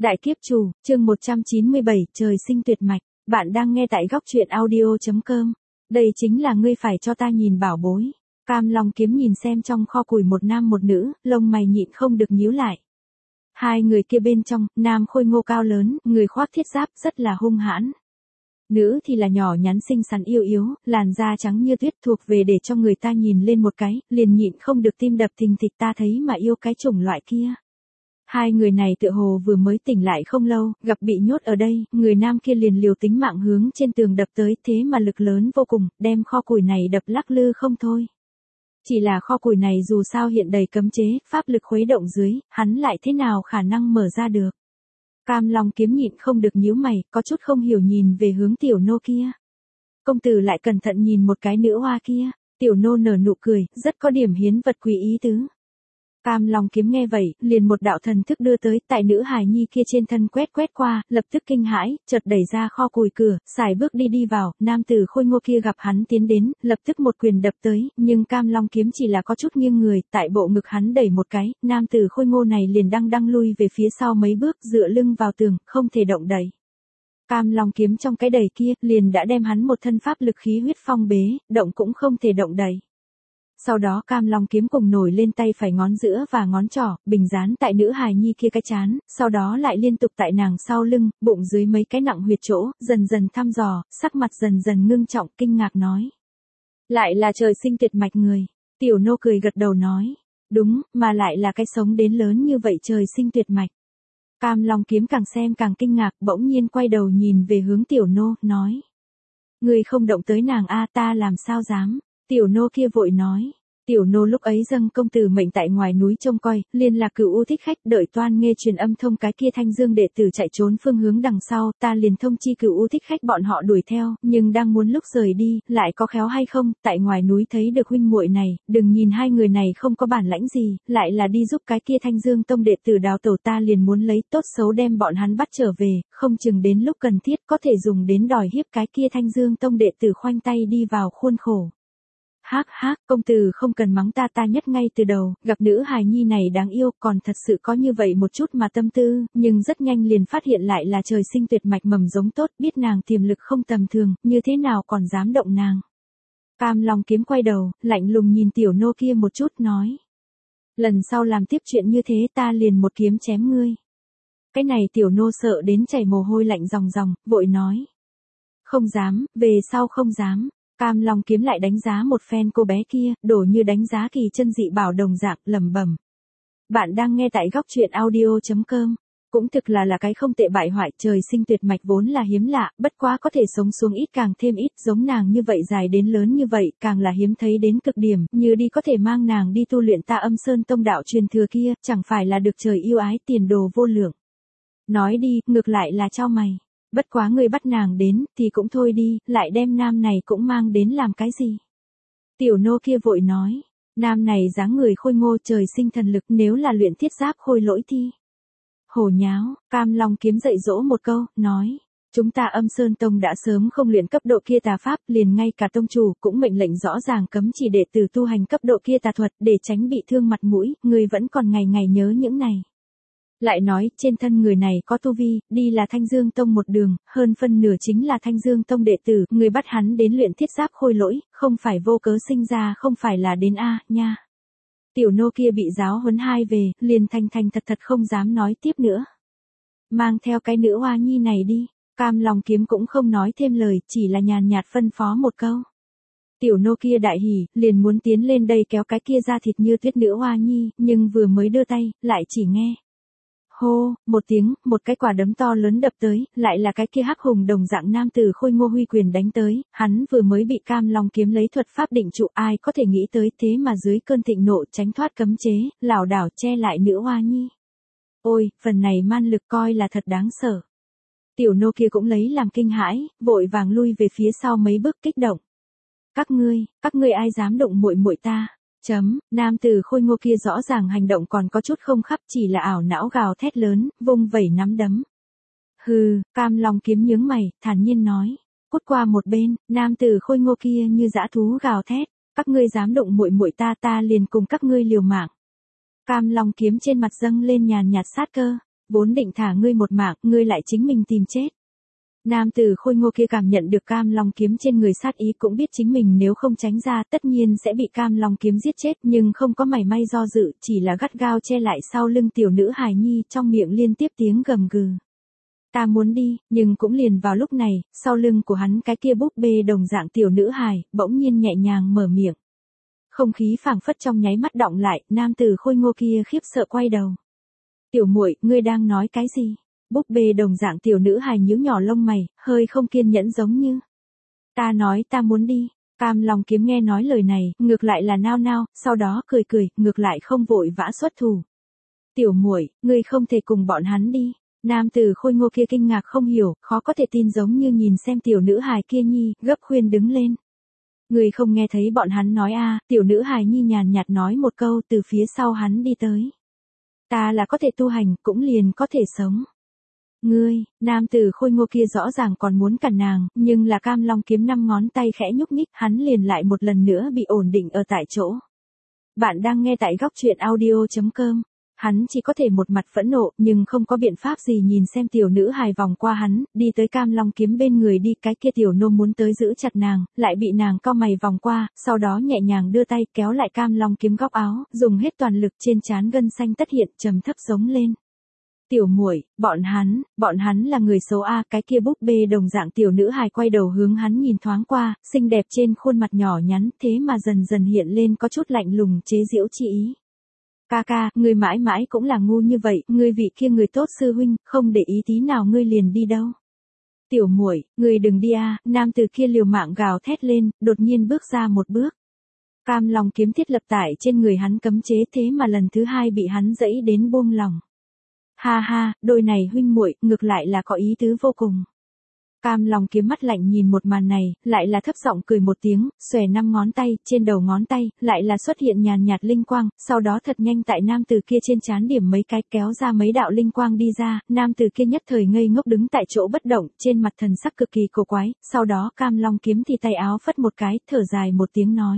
Đại kiếp chủ, chương 197, trời sinh tuyệt mạch. Bạn đang nghe tại góc truyện audio.com. Đây chính là ngươi phải cho ta nhìn bảo bối. Cam Long Kiếm nhìn xem trong kho củi một nam một nữ, lông mày nhịn không được nhíu lại. Hai người kia bên trong, nam khôi ngô cao lớn, người khoác thiết giáp rất là hung hãn. Nữ thì là nhỏ nhắn xinh xắn yêu yếu, làn da trắng như tuyết, thuộc về để cho người ta nhìn lên một cái, liền nhịn không được tim đập thình thịch, ta thấy mà yêu cái chủng loại kia. Hai người này tựa hồ vừa mới tỉnh lại không lâu, gặp bị nhốt ở đây, người nam kia liền liều tính mạng hướng trên tường đập tới, thế mà lực lớn vô cùng, đem kho củi này đập lắc lư không thôi. Chỉ là kho củi này dù sao hiện đầy cấm chế, pháp lực khuấy động dưới, hắn lại thế nào khả năng mở ra được. Cam Long Kiếm nhịn không được nhíu mày, có chút không hiểu nhìn về hướng tiểu nô kia. Công tử lại cẩn thận nhìn một cái nữ hoa kia, tiểu nô nở nụ cười, rất có điểm hiến vật quý ý tứ. Cam Long Kiếm nghe vậy, liền một đạo thần thức đưa tới, tại nữ hài nhi kia trên thân quét qua, lập tức kinh hãi, chợt đẩy ra kho củi cửa, xài bước đi vào, nam tử khôi ngô kia gặp hắn tiến đến, lập tức một quyền đập tới, nhưng Cam Long Kiếm chỉ là có chút nghiêng người, tại bộ ngực hắn đẩy một cái, nam tử khôi ngô này liền đang lui về phía sau mấy bước, dựa lưng vào tường, không thể động đậy. Cam Long Kiếm trong cái đẩy kia, liền đã đem hắn một thân pháp lực khí huyết phong bế, động cũng không thể động đậy. Sau đó Cam Long Kiếm cùng nổi lên tay phải ngón giữa và ngón trỏ, bình dán tại nữ hài nhi kia cái trán, sau đó lại liên tục tại nàng sau lưng, bụng dưới mấy cái nặng huyệt chỗ, dần dần thăm dò, sắc mặt dần ngưng trọng, kinh ngạc nói. Lại là trời sinh tuyệt mạch người. Tiểu nô cười gật đầu nói. Đúng, mà lại là cái sống đến lớn như vậy trời sinh tuyệt mạch. Cam Long Kiếm càng xem càng kinh ngạc, bỗng nhiên quay đầu nhìn về hướng tiểu nô, nói. Người không động tới nàng a, ta làm sao dám. Tiểu nô kia vội nói. Tiểu nô lúc ấy dâng công tử mệnh tại ngoài núi trông coi, liên lạc Cửu U Thích Khách, đợi Toan Nghê truyền âm thông cái kia Thanh Dương đệ tử chạy trốn phương hướng đằng sau, ta liền thông chi Cửu U Thích Khách bọn họ đuổi theo, nhưng đang muốn lúc rời đi, lại có khéo hay không, tại ngoài núi thấy được huynh muội này, đừng nhìn hai người này không có bản lãnh gì, lại là đi giúp cái kia Thanh Dương tông đệ tử đào tẩu, ta liền muốn lấy tốt xấu đem bọn hắn bắt trở về, không chừng đến lúc cần thiết có thể dùng đến đòi hiếp cái kia Thanh Dương tông đệ tử khoanh tay đi vào khuôn khổ. Hắc, công tử không cần mắng ta nhất ngay từ đầu, gặp nữ hài nhi này đáng yêu, còn thật sự có như vậy một chút mà tâm tư, nhưng rất nhanh liền phát hiện lại là trời sinh tuyệt mạch mầm giống tốt, biết nàng tiềm lực không tầm thường, như thế nào còn dám động nàng. Cam Long Kiếm quay đầu, lạnh lùng nhìn tiểu nô kia một chút nói. Lần sau làm tiếp chuyện như thế ta liền một kiếm chém ngươi. Cái này tiểu nô sợ đến chảy mồ hôi lạnh ròng, vội nói. Không dám, về sau không dám. Cam Long Kiếm lại đánh giá một phen cô bé kia, đổ như đánh giá kỳ chân dị bảo đồng dạng, lẩm bẩm. Bạn đang nghe tại góc truyện audio.com. Cũng thực là cái không tệ bại hoại, trời sinh tuyệt mạch vốn là hiếm lạ, bất quá có thể sống xuống ít càng thêm ít, giống nàng như vậy dài đến lớn như vậy, càng là hiếm thấy đến cực điểm, như đi có thể mang nàng đi tu luyện Ta Âm Sơn tông đạo truyền thừa kia, chẳng phải là được trời yêu ái, tiền đồ vô lượng. Nói đi, ngược lại là chau mày. Bất quá người bắt nàng đến, thì cũng thôi đi, lại đem nam này cũng mang đến làm cái gì. Tiểu nô kia vội nói, nam này dáng người khôi ngô trời sinh thần lực, nếu là luyện thiết giáp khôi lỗi thi. Hổ nháo, Cam Long Kiếm dạy dỗ một câu, nói, chúng ta Âm Sơn tông đã sớm không luyện cấp độ kia tà pháp, liền ngay cả tông chủ cũng mệnh lệnh rõ ràng cấm chỉ đệ tử tu hành cấp độ kia tà thuật, để tránh bị thương mặt mũi, người vẫn còn ngày ngày nhớ những này. Lại nói, trên thân người này có tu vi, đi là Thanh Dương tông một đường, hơn phân nửa chính là Thanh Dương tông đệ tử, người bắt hắn đến luyện thiết giáp khôi lỗi, không phải vô cớ sinh ra, không phải là đến a nha. Tiểu nô kia bị giáo huấn hai về, liền thành thật không dám nói tiếp nữa. Mang theo cái nữ hoa nhi này đi, Cam Long Kiếm cũng không nói thêm lời, chỉ là nhàn nhạt phân phó một câu. Tiểu nô kia đại hỉ, liền muốn tiến lên đây kéo cái kia ra thịt như tuyết nữ hoa nhi, nhưng vừa mới đưa tay, lại chỉ nghe. Hô, một tiếng, một cái quả đấm to lớn đập tới, lại là cái kia hắc hùng đồng dạng nam tử khôi ngô huy quyền đánh tới, hắn vừa mới bị Cam Long Kiếm lấy thuật pháp định trụ, ai có thể nghĩ tới, thế mà dưới cơn thịnh nộ tránh thoát cấm chế, lảo đảo che lại nữ hoa nhi. Ôi, phần này man lực coi là thật đáng sợ. Tiểu nô kia cũng lấy làm kinh hãi, vội vàng lui về phía sau mấy bước kích động. Các ngươi ai dám động muội muội ta? Nam tử khôi ngô kia rõ ràng hành động còn có chút không khắp, chỉ là ảo não gào thét lớn, vung vẩy nắm đấm. Hừ, Cam Long Kiếm nhướng mày, thản nhiên nói. Cút qua một bên, nam tử khôi ngô kia như dã thú gào thét. Các ngươi dám động muội muội ta liền cùng các ngươi liều mạng. Cam Long Kiếm trên mặt dâng lên nhàn nhạt sát cơ. vốn định thả ngươi một mạng, ngươi lại chính mình tìm chết. Nam tử khôi ngô kia cảm nhận được Cam Long kiếm trên người sát ý, cũng biết chính mình nếu không tránh ra tất nhiên sẽ bị Cam Long kiếm giết chết, nhưng không có mảy may do dự, chỉ là gắt gao che lại sau lưng tiểu nữ hài nhi, trong miệng liên tiếp tiếng gầm gừ. Ta muốn đi, nhưng cũng liền vào lúc này, sau lưng của hắn cái kia búp bê đồng dạng tiểu nữ hài, bỗng nhiên nhẹ nhàng mở miệng. Không khí phảng phất trong nháy mắt đọng lại, nam tử khôi ngô kia khiếp sợ quay đầu. Tiểu muội, ngươi đang nói cái gì? Búp bê đồng dạng tiểu nữ hài nhíu nhỏ lông mày, hơi không kiên nhẫn giống như. Ta nói ta muốn đi. Cam Long kiếm nghe nói lời này, ngược lại là nao nao, sau đó cười cười, ngược lại không vội vã xuất thủ. Tiểu muội, ngươi không thể cùng bọn hắn đi. Nam tử khôi ngô kia kinh ngạc không hiểu, khó có thể tin giống như nhìn xem tiểu nữ hài kia nhi, gấp khuyên đứng lên. Ngươi không nghe thấy bọn hắn nói a? Tiểu nữ hài nhi nhàn nhạt nói một câu từ phía sau hắn đi tới. Ta là có thể tu hành, cũng liền có thể sống. Ngươi, nam tử khôi ngô kia rõ ràng còn muốn cản nàng, nhưng là Cam Long kiếm 5 ngón tay khẽ nhúc nhích, hắn liền lại một lần nữa bị ổn định ở tại chỗ. Bạn đang nghe tại góc truyện audio.com. Hắn chỉ có thể một mặt phẫn nộ, nhưng không có biện pháp gì nhìn xem tiểu nữ hài vòng qua hắn, đi tới Cam Long kiếm bên người đi, cái kia tiểu nô muốn tới giữ chặt nàng, lại bị nàng cau mày vòng qua, sau đó nhẹ nhàng đưa tay kéo lại Cam Long kiếm góc áo, dùng hết toàn lực, trên trán gân xanh tất hiện, trầm thấp giống lên. Tiểu muội, bọn hắn là người xấu a. Cái kia búp bê đồng dạng tiểu nữ hài quay đầu hướng hắn nhìn thoáng qua, xinh đẹp trên khuôn mặt nhỏ nhắn, thế mà dần dần hiện lên có chút lạnh lùng chế giễu chi ý. Ca ca, ngươi mãi mãi cũng là ngu như vậy, ngươi vị kia người tốt sư huynh, không để ý tí nào ngươi liền đi đâu. Tiểu muội, ngươi đừng đi a. Nam tử kia liều mạng gào thét lên, đột nhiên bước ra một bước. Cam Long kiếm thiết lập tại trên người hắn cấm chế, thế mà lần thứ hai bị hắn dẫy đến buông lòng. Ha ha, đôi này huynh muội, ngược lại là có ý tứ vô cùng. Cam Long kiếm mắt lạnh nhìn một màn này, lại là thấp giọng cười một tiếng, xòe 5 ngón tay, trên đầu ngón tay, lại là xuất hiện nhàn nhạt linh quang, sau đó thật nhanh tại nam tử kia trên trán điểm mấy cái, kéo ra mấy đạo linh quang đi ra, nam tử kia nhất thời ngây ngốc đứng tại chỗ bất động, trên mặt thần sắc cực kỳ cổ quái, sau đó Cam Long kiếm thì tay áo phất một cái, thở dài một tiếng nói.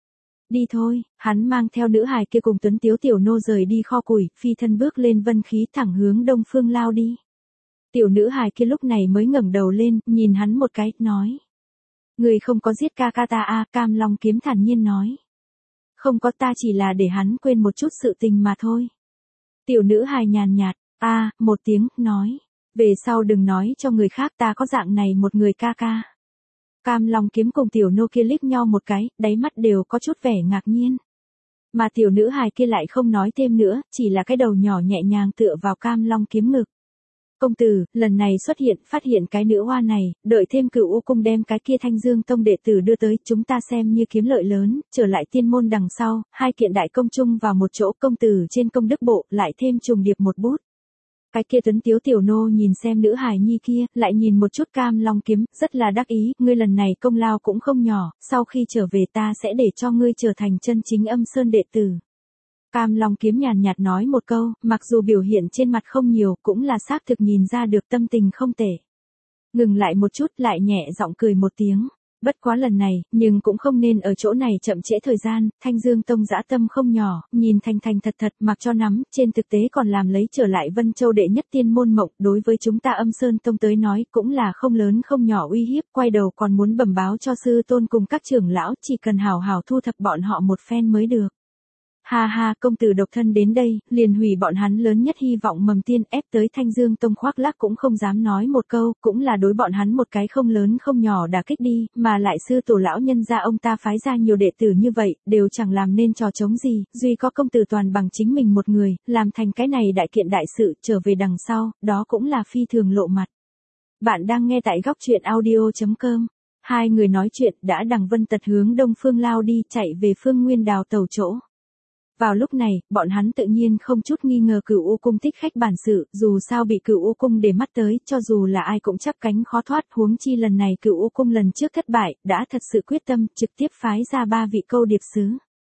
Đi thôi, hắn mang theo nữ hài kia cùng tuấn tiếu tiểu nô rời đi kho củi, phi thân bước lên vân khí thẳng hướng đông phương lao đi. Tiểu nữ hài kia lúc này mới ngẩng đầu lên, nhìn hắn một cái, nói. Người không có giết ca ca ta a. Cam Long kiếm thản nhiên nói. Không có, ta chỉ là để hắn quên một chút sự tình mà thôi. Tiểu nữ hài nhàn nhạt, một tiếng, nói. Về sau đừng nói cho người khác ta có dạng này một người ca ca. Cam Long kiếm cùng tiểu nô kia liếc nhau một cái, đáy mắt đều có chút vẻ ngạc nhiên. Mà tiểu nữ hài kia lại không nói thêm nữa, chỉ là cái đầu nhỏ nhẹ nhàng tựa vào Cam Long kiếm ngực. Công tử, lần này xuất hiện, phát hiện cái nữ hoa này, đợi thêm Cửu U cung đem cái kia Thanh Dương tông đệ tử đưa tới, chúng ta xem như kiếm lợi lớn, trở lại tiên môn đằng sau, 2 kiện đại công chung vào một chỗ, công tử trên công đức bộ, lại thêm trùng điệp một bút. Cái kia tuấn tiếu tiểu nô nhìn xem nữ hài nhi kia, lại nhìn một chút Cam Long kiếm, rất là đắc ý, ngươi lần này công lao cũng không nhỏ, sau khi trở về ta sẽ để cho ngươi trở thành chân chính Âm Sơn đệ tử. Cam Long kiếm nhàn nhạt nói một câu, mặc dù biểu hiện trên mặt không nhiều, cũng là xác thực nhìn ra được tâm tình không tệ. Ngừng lại một chút, lại nhẹ giọng cười một tiếng. Bất quá lần này, nhưng cũng không nên ở chỗ này chậm trễ thời gian, Thanh Dương tông dã tâm không nhỏ, nhìn thành thành thật thật mặc cho nắm, trên thực tế còn làm lấy trở lại Vân Châu đệ nhất tiên môn mộng, đối với chúng ta Âm Sơn tông tới nói, cũng là không lớn không nhỏ uy hiếp, quay đầu còn muốn bẩm báo cho sư tôn cùng các trưởng lão, chỉ cần hảo hảo thu thập bọn họ một phen mới được. Ha ha, công tử độc thân đến đây, liền hủy bọn hắn lớn nhất hy vọng mầm tiên, ép tới Thanh Dương tông khoác lác cũng không dám nói một câu, cũng là đối bọn hắn một cái không lớn không nhỏ đả kích đi, mà lại sư tổ lão nhân gia ông ta phái ra nhiều đệ tử như vậy, đều chẳng làm nên trò trống gì, duy có công tử toàn bằng chính mình một người, làm thành cái này đại kiện đại sự, trở về đằng sau, đó cũng là phi thường lộ mặt. Bạn đang nghe tại góc truyện audio.com. Hai người nói chuyện đã đằng vân tật hướng đông phương lao đi, chạy về phương nguyên đào tàu chỗ. Vào lúc này, bọn hắn tự nhiên không chút nghi ngờ Cửu U cung thích khách bản sự, dù sao bị Cửu U cung để mắt tới, cho dù là ai cũng chắp cánh khó thoát, huống chi lần này Cửu U cung lần trước thất bại, đã thật sự quyết tâm, trực tiếp phái ra 3 vị câu điệp sứ.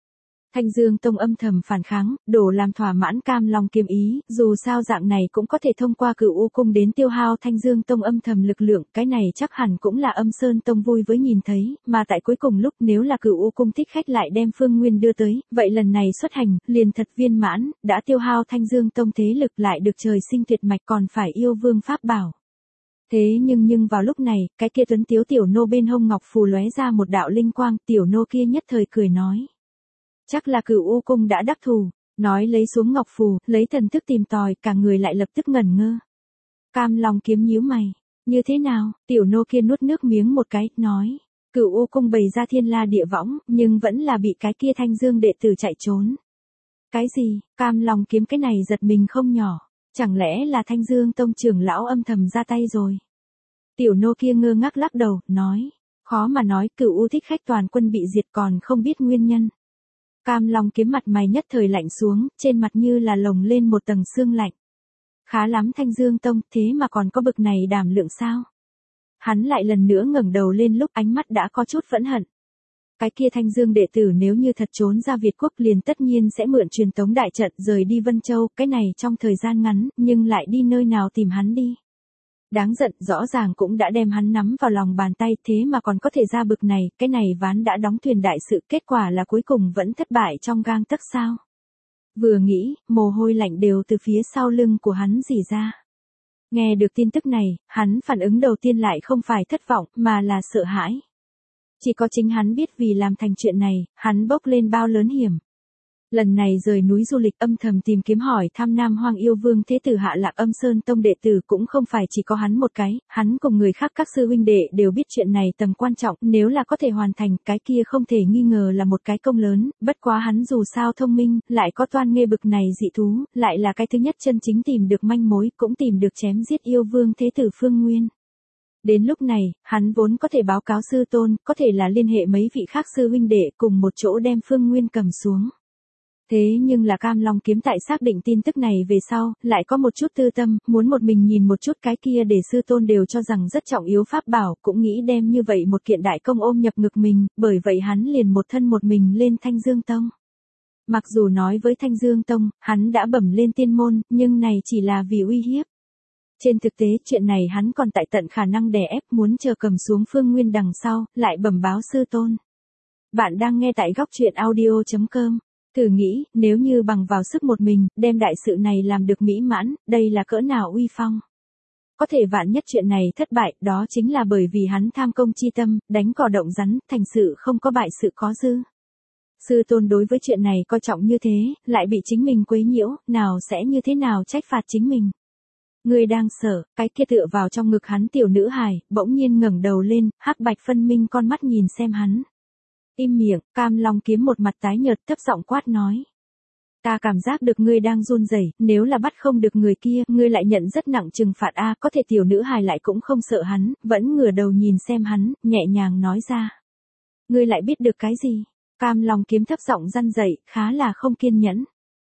Thanh Dương Tông âm thầm phản kháng, đổ làm thỏa mãn Cam Long Kiếm ý, dù sao dạng này cũng có thể thông qua Cửu U cung đến tiêu hao Thanh Dương Tông âm thầm lực lượng, cái này chắc hẳn cũng là Âm Sơn Tông vui với nhìn thấy, mà tại cuối cùng lúc nếu là Cửu U cung thích khách lại đem Phương Nguyên đưa tới, vậy lần này xuất hành, liền thật viên mãn, đã tiêu hao Thanh Dương Tông thế lực lại được trời sinh tuyệt mạch còn phải yêu vương pháp bảo. Thế nhưng vào lúc này, cái kia tuấn tiếu tiểu nô bên hông ngọc phù lóe ra một đạo linh quang, tiểu nô kia nhất thời cười nói. Chắc là Cửu U cung đã đắc thù, nói lấy xuống ngọc phù, lấy thần thức tìm tòi, cả người lại lập tức ngẩn ngơ. Cam Long Kiếm nhíu mày, như thế nào, tiểu nô kia nuốt nước miếng một cái, nói. Cửu U cung bày ra thiên la địa võng, nhưng vẫn là bị cái kia Thanh Dương đệ tử chạy trốn. Cái gì, Cam Long Kiếm cái này giật mình không nhỏ, chẳng lẽ là Thanh Dương Tông trưởng lão âm thầm ra tay rồi. Tiểu nô kia ngơ ngác lắc đầu, nói. Khó mà nói, Cửu U thích khách toàn quân bị diệt còn không biết nguyên nhân. Cam Long Kiếm mặt mày nhất thời lạnh xuống, trên mặt như là lồng lên một tầng sương lạnh. Khá lắm Thanh Dương Tông, thế mà còn có bực này đảm lượng sao? Hắn lại lần nữa ngẩng đầu lên lúc ánh mắt đã có chút phẫn hận. Cái kia Thanh Dương đệ tử nếu như thật trốn ra Việt quốc liền tất nhiên sẽ mượn truyền tống đại trận rời đi Vân Châu, cái này trong thời gian ngắn, nhưng lại đi nơi nào tìm hắn đi. Đáng giận, rõ ràng cũng đã đem hắn nắm vào lòng bàn tay, thế mà còn có thể ra bực này, cái này ván đã đóng thuyền đại sự, kết quả là cuối cùng vẫn thất bại trong gang tấc sao. Vừa nghĩ, mồ hôi lạnh đều từ phía sau lưng của hắn rỉ ra. Nghe được tin tức này, hắn phản ứng đầu tiên lại không phải thất vọng, mà là sợ hãi. Chỉ có chính hắn biết vì làm thành chuyện này, hắn bốc lên bao lớn hiểm. Lần này rời núi du lịch âm thầm tìm kiếm hỏi thăm Nam Hoang yêu vương thế tử hạ lạc Âm Sơn Tông đệ tử cũng không phải chỉ có hắn một cái, hắn cùng người khác các sư huynh đệ đều biết chuyện này tầm quan trọng, nếu là có thể hoàn thành cái kia không thể nghi ngờ là một cái công lớn, bất quá hắn dù sao thông minh, lại có toan nghê bực này dị thú, lại là cái thứ nhất chân chính tìm được manh mối, cũng tìm được chém giết yêu vương thế tử Phương Nguyên. Đến lúc này, hắn vốn có thể báo cáo sư tôn, có thể là liên hệ mấy vị khác sư huynh đệ cùng một chỗ đem Phương Nguyên cầm xuống. Thế nhưng là Cam Long Kiếm tại xác định tin tức này về sau, lại có một chút tư tâm, muốn một mình nhìn một chút cái kia để sư tôn đều cho rằng rất trọng yếu pháp bảo, cũng nghĩ đem như vậy một kiện đại công ôm nhập ngực mình, bởi vậy hắn liền một thân một mình lên Thanh Dương Tông. Mặc dù nói với Thanh Dương Tông, hắn đã bẩm lên tiên môn, nhưng này chỉ là vì uy hiếp. Trên thực tế, chuyện này hắn còn tại tận khả năng đè ép muốn chờ cầm xuống Phương Nguyên đằng sau, lại bẩm báo sư tôn. Bạn đang nghe tại góc truyện audio.com. Thử nghĩ, nếu như bằng vào sức một mình, đem đại sự này làm được mỹ mãn, đây là cỡ nào uy phong. Có thể vạn nhất chuyện này thất bại, đó chính là bởi vì hắn tham công chi tâm, đánh cỏ động rắn, thành sự không có bại sự có dư. Sư tôn đối với chuyện này coi trọng như thế, lại bị chính mình quấy nhiễu, nào sẽ như thế nào trách phạt chính mình. Người đang sợ, cái kia tựa vào trong ngực hắn tiểu nữ hài, bỗng nhiên ngẩng đầu lên, hắc bạch phân minh con mắt nhìn xem hắn. Im miệng, Cam Long Kiếm một mặt tái nhợt thấp giọng quát nói. Ta cảm giác được ngươi đang run rẩy, nếu là bắt không được người kia, ngươi lại nhận rất nặng trừng phạt a, có thể tiểu nữ hài lại cũng không sợ hắn, vẫn ngửa đầu nhìn xem hắn, nhẹ nhàng nói ra. Ngươi lại biết được cái gì? Cam Long Kiếm thấp giọng răn dậy, khá là không kiên nhẫn.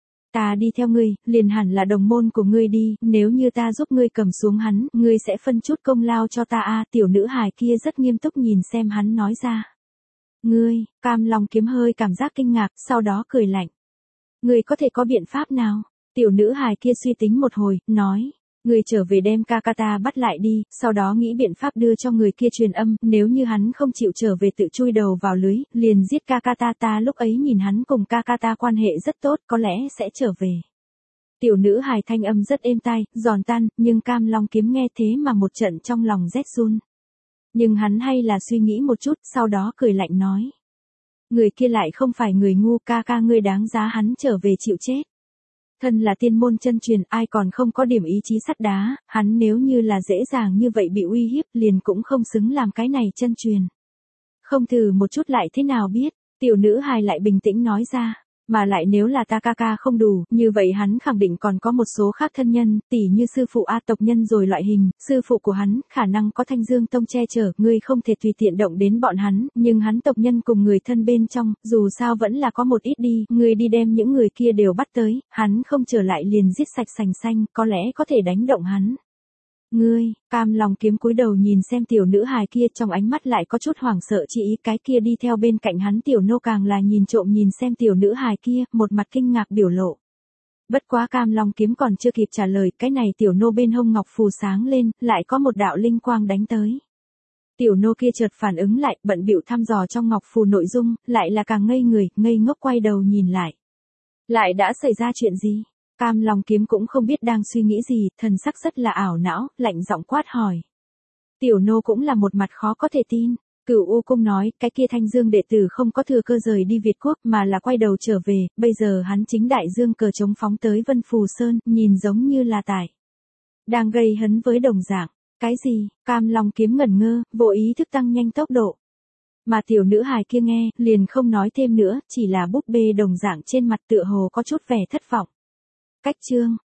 Ta đi theo ngươi, liền hẳn là đồng môn của ngươi đi, nếu như ta giúp ngươi cầm xuống hắn, ngươi sẽ phân chút công lao cho ta a, tiểu nữ hài kia rất nghiêm túc nhìn xem hắn nói ra. Ngươi, Cam Long Kiếm hơi cảm giác kinh ngạc, sau đó cười lạnh. Ngươi có thể có biện pháp nào? Tiểu nữ hài kia suy tính một hồi, nói. Ngươi trở về đem ca ca ta bắt lại đi, sau đó nghĩ biện pháp đưa cho người kia truyền âm, nếu như hắn không chịu trở về tự chui đầu vào lưới, liền giết ca ca ta lúc ấy nhìn hắn cùng ca ca ta quan hệ rất tốt, có lẽ sẽ trở về. Tiểu nữ hài thanh âm rất êm tai, giòn tan, nhưng Cam Long Kiếm nghe thế mà một trận trong lòng rét run. Nhưng hắn hay là suy nghĩ một chút, sau đó cười lạnh nói. Người kia lại không phải người ngu, ca ca ngươi đáng giá hắn trở về chịu chết. Thân là tiên môn chân truyền, ai còn không có điểm ý chí sắt đá, hắn nếu như là dễ dàng như vậy bị uy hiếp, liền cũng không xứng làm cái này chân truyền. Không thử một chút lại thế nào biết, tiểu nữ hài lại bình tĩnh nói ra. Mà lại nếu là ta ca ca không đủ, như vậy hắn khẳng định còn có một số khác thân nhân, tỉ như sư phụ A tộc nhân rồi loại hình, sư phụ của hắn, khả năng có Thanh Dương Tông che chở, ngươi không thể tùy tiện động đến bọn hắn, nhưng hắn tộc nhân cùng người thân bên trong, dù sao vẫn là có một ít đi, ngươi đi đem những người kia đều bắt tới, hắn không trở lại liền giết sạch sành xanh, có lẽ có thể đánh động hắn. Cam Long Kiếm cúi đầu nhìn xem tiểu nữ hài kia, trong ánh mắt lại có chút hoảng sợ chi ý, cái kia đi theo bên cạnh hắn tiểu nô càng là nhìn trộm nhìn xem tiểu nữ hài kia, một mặt kinh ngạc biểu lộ. Bất quá Cam Long Kiếm còn chưa kịp trả lời, cái này tiểu nô bên hông ngọc phù sáng lên, lại có một đạo linh quang đánh tới. Tiểu nô kia chợt phản ứng lại, bận bịu thăm dò trong ngọc phù nội dung, lại là càng ngây người, ngây ngốc quay đầu nhìn lại. Lại đã xảy ra chuyện gì? Cam Long Kiếm cũng không biết đang suy nghĩ gì, thần sắc rất là ảo não, lạnh giọng quát hỏi. Tiểu nô cũng là một mặt khó có thể tin. Cửu U Cung nói, cái kia Thanh Dương đệ tử không có thừa cơ rời đi Việt Quốc mà là quay đầu trở về, bây giờ hắn chính đại dương cờ chống phóng tới Vân Phù Sơn, nhìn giống như là đang gây hấn với đồng dạng. Cái gì? Cam Long Kiếm ngẩn ngơ, vô ý thức tăng nhanh tốc độ. Mà tiểu nữ hài kia nghe, liền không nói thêm nữa, chỉ là búp bê đồng dạng trên mặt tựa hồ có chút vẻ thất vọng. Cách chương